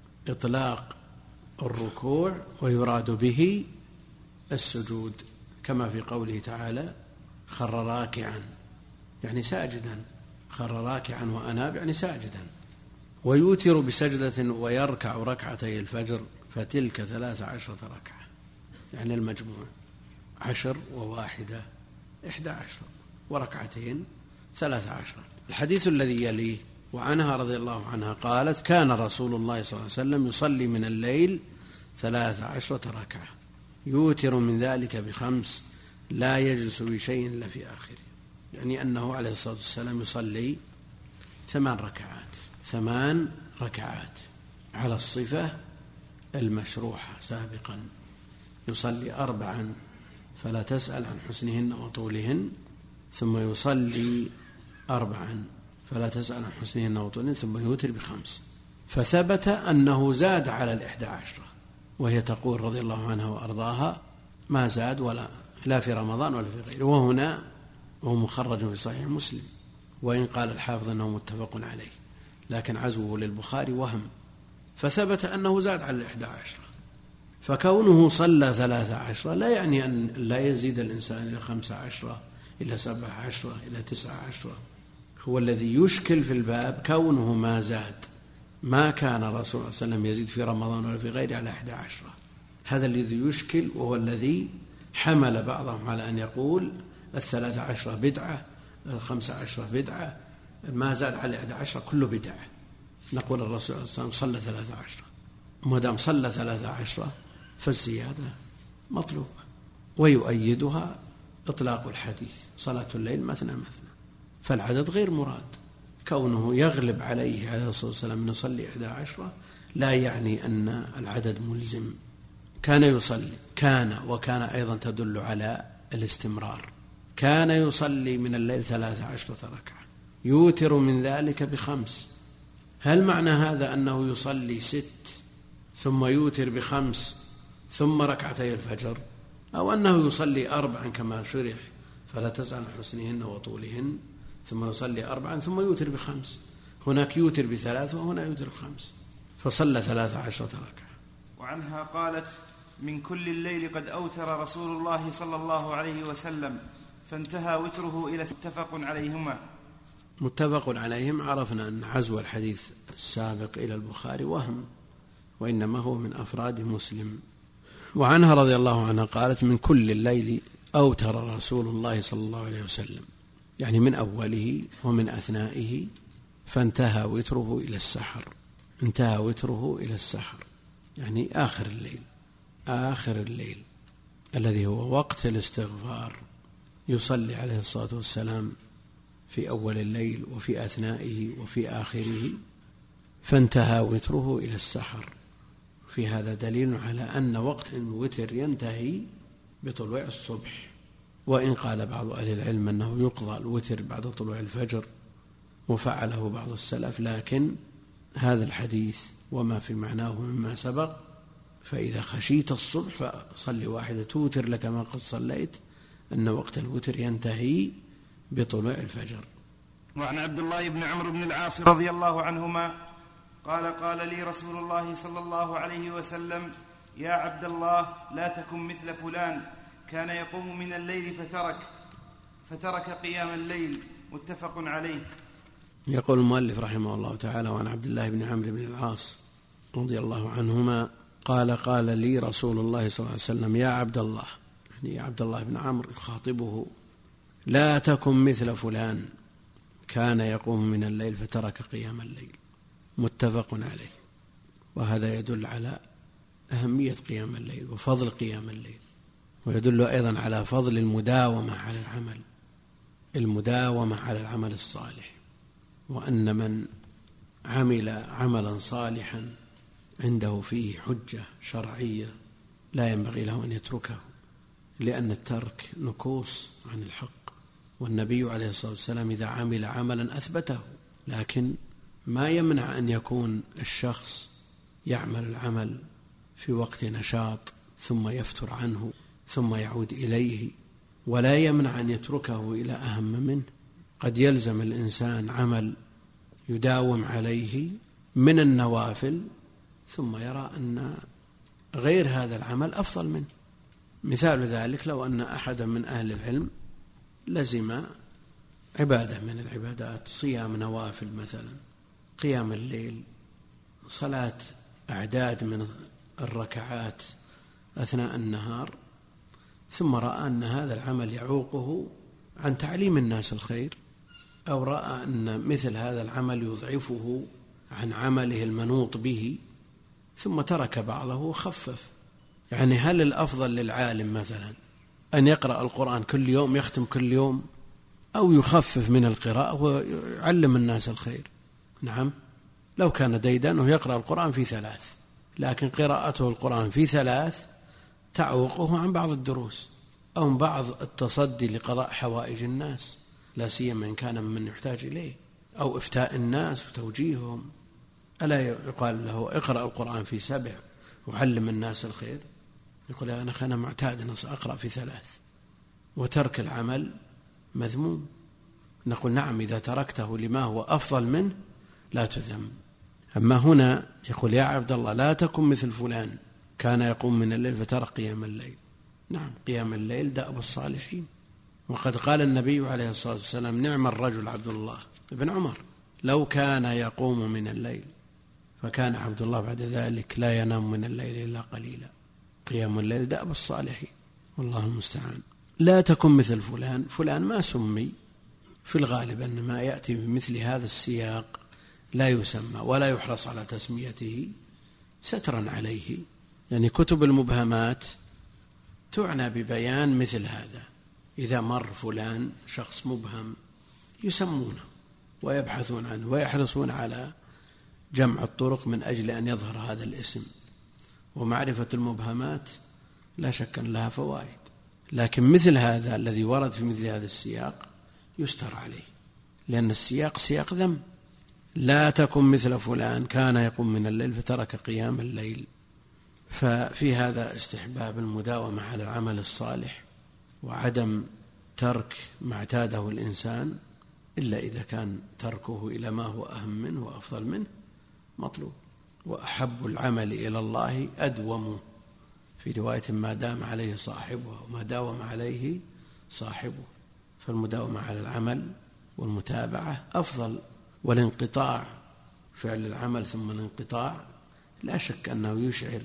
إطلاق الركوع ويراد به السجود، كما في قوله تعالى خر راكعا يعني ساجدا، خر راكعا وأناب يعني ساجدا. ويوتر بسجدة ويركع ركعتي الفجر فتلك ثلاث عشرة ركعة، يعني المجموع عشر وواحدة إحدى عشر وركعتين ثلاث عشرة. الحديث الذي يليه وعنها رضي الله عنها قالت كان رسول الله صلى الله عليه وسلم يصلي من الليل ثلاث عشرة ركعة يوتر من ذلك بخمس لا يجلس بشيء إلا في آخره، يعني أنه عليه الصلاة والسلام يصلي ثمان ركعات ثمان ركعات على الصفة المشروحة سابقا. يصلي أربعا فلا تسأل عن حسنهن وطولهن، ثم يصلي أربعا فلا تسأل عن حسنهن وطولهن، ثم يوتر بخمس. فثبت أنه زاد على الإحدى عشرة، وهي تقول رضي الله عنها وأرضاها ما زاد ولا لا في رمضان ولا في غيره. وهنا وهو مخرج في صحيح مسلم، وإن قال الحافظ أنه متفق عليه، لكن عزوه للبخاري وهم. فثبت أنه زاد على الإحدى عشرة، فكونه صلى ثلاث عشرة لا يعني أن لا يزيد الإنسان إلى خمس عشرة إلى سبع عشرة إلى تسع عشرة. هو الذي يشكل في الباب كونه ما زاد، ما كان الرسول صلى الله عليه وسلم يزيد في رمضان ولا في غيره على إحدى عشرة. هذا الذي يشكل، وهو الذي حمل بعضهم على أن يقول الثلاث عشرة بدعة، الخمس عشرة بدعة، ما زاد على إحدى عشرة كله بدعة. نقول الرسول صلى الله عليه وسلم صلى ثلاث عشرة، ما دام صلى ثلاث عشرة فالزيادة مطلوبة. ويؤيدها إطلاق الحديث صلاة الليل مثنى مثنى، فالعدد غير مراد. كونه يغلب عليه عليه الصلاة والسلام أن يصلي إحدى عشرة لا يعني أن العدد ملزم. كان يصلي، كان وكان أيضا تدل على الاستمرار. كان يصلي من الليل ثلاث عشرة ركعة يوتر من ذلك بخمس. هل معنى هذا أنه يصلي ست ثم يوتر بخمس ثم ركعتي الفجر، أو أنه يصلي أربعا كما شرح فلا تسأل عن حسنهن وطولهن، ثم يصلي أربعا ثم يوتر بخمس؟ هناك يوتر بثلاث وهنا يوتر بخمس، فصلى ثلاث عشرة ركعة. وعنها قالت من كل الليل قد أوتر رسول الله صلى الله عليه وسلم فانتهى وتره إلى متفق عليهما. متفق عليهم عرفنا أن عزو الحديث السابق إلى البخاري وهم، وإنما هو من أفراد مسلم. وعنها رضي الله عنها قالت من كل الليل أوتر رسول الله صلى الله عليه وسلم، يعني من أوله ومن أثنائه، فانتهى وتره إلى السحر. انتهى وتره إلى السحر يعني آخر الليل، آخر الليل الذي هو وقت الاستغفار. يصلي عليه الصلاة والسلام في أول الليل وفي أثنائه وفي آخره، فانتهى وتره إلى السحر. في هذا دليل على أن وقت الوتر ينتهي بطلوع الصبح، وإن قال بعض أهل العلم أنه يقضى الوتر بعد طلوع الفجر وفعله بعض السلف، لكن هذا الحديث وما في معناه مما سبق، فإذا خشيت الصبح فصلي واحدة توتر لك ما قد صليت، أن وقت الوتر ينتهي بطلوع الفجر. وعن عبد الله بن عمرو بن العاص رضي الله عنهما قال قال لي رسول الله صلى الله عليه وسلم يا عبد الله لا تكن مثل فلان كان يقوم من الليل فترك فترك قيام الليل، متفق عليه. يقول المؤلف رحمه الله تعالى وعن عبد الله بن عمرو بن العاص رضي الله عنهما قال قال لي رسول الله صلى الله عليه وسلم يا عبد الله، يعني يا عبد الله بن عمرو يخاطبه، لا تكن مثل فلان كان يقوم من الليل فترك قيام الليل. متفق عليه. وهذا يدل على أهمية قيام الليل وفضل قيام الليل، ويدل أيضا على فضل المداومة على العمل المداومة على العمل الصالح، وأن من عمل عملا صالحا عنده فيه حجة شرعية لا ينبغي له أن يتركه، لأن الترك نكوص عن الحق. والنبي عليه الصلاة والسلام إذا عمل عملا أثبته، لكن ما يمنع أن يكون الشخص يعمل العمل في وقت نشاط ثم يفتر عنه ثم يعود إليه، ولا يمنع أن يتركه إلى أهم منه. قد يلزم الإنسان عمل يداوم عليه من النوافل ثم يرى أن غير هذا العمل أفضل منه. مثال ذلك لو أن أحدا من أهل العلم لزم عبادة من العبادات، صيام نوافل مثلا، قيام الليل، صلاة أعداد من الركعات أثناء النهار، ثم رأى أن هذا العمل يعوقه عن تعليم الناس الخير، أو رأى أن مثل هذا العمل يضعفه عن عمله المنوط به، ثم ترك بعضه وخفف. يعني هل الأفضل للعالم مثلا أن يقرأ القرآن كل يوم، يختم كل يوم، أو يخفف من القراءة ويعلم الناس الخير؟ نعم، لو كان ديدانه يقرأ القرآن في ثلاث، لكن قراءته القرآن في ثلاث تعوقه عن بعض الدروس أو بعض التصدي لقضاء حوائج الناس، لا سيما إن كان من يحتاج إليه، أو إفتاء الناس وتوجيههم. ألا يقال له اقرأ القرآن في سبع وعلم الناس الخير؟ يقول أنا أنا معتاد أن أقرأ في ثلاث. وترك العمل مذموم. نقول نعم إذا تركته لما هو أفضل منه لا تذم. أما هنا يقول يا عبد الله لا تكن مثل فلان كان يقوم من الليل فترك قيام الليل. نعم، قيام الليل دأب الصالحين. وقد قال النبي عليه الصلاة والسلام نعم الرجل عبد الله بن عمر لو كان يقوم من الليل، فكان عبد الله بعد ذلك لا ينام من الليل إلا قليلا. قيام الليل دأب الصالحين، والله المستعان. لا تكن مثل فلان. فلان ما سمي، في الغالب أن ما يأتي بمثل هذا السياق لا يسمى ولا يحرص على تسميته سترا عليه. يعني كتب المبهمات تعنى ببيان مثل هذا. إذا مر فلان شخص مبهم يسمونه ويبحثون عنه ويحرصون على جمع الطرق من أجل أن يظهر هذا الاسم. ومعرفة المبهمات لا شك أن لها فوائد، لكن مثل هذا الذي ورد في مثل هذا السياق يستر عليه، لأن السياق سياق ذم. لا تكن مثل فلان كان يقوم من الليل فترك قيام الليل. ففي هذا استحباب المداومة على العمل الصالح، وعدم ترك ما اعتاده الإنسان إلا إذا كان تركه إلى ما هو أهم منه وأفضل منه مطلوب. وأحب العمل إلى الله أدوم، في رواية ما دام عليه صاحبه وما داوم عليه صاحبه. فالمداومة على العمل والمتابعة أفضل. والانقطاع، فعل العمل ثم الانقطاع، لا شك أنه يشعر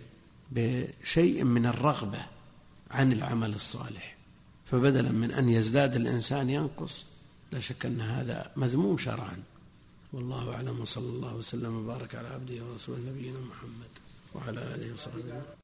بشيء من الرغبة عن العمل الصالح، فبدلا من أن يزداد الإنسان ينقص. لا شك أن هذا مذموم شرعا. والله أعلم، وصلى الله وسلم وبارك على عبده ورسوله نبينا محمد وعلى آله وصحبه.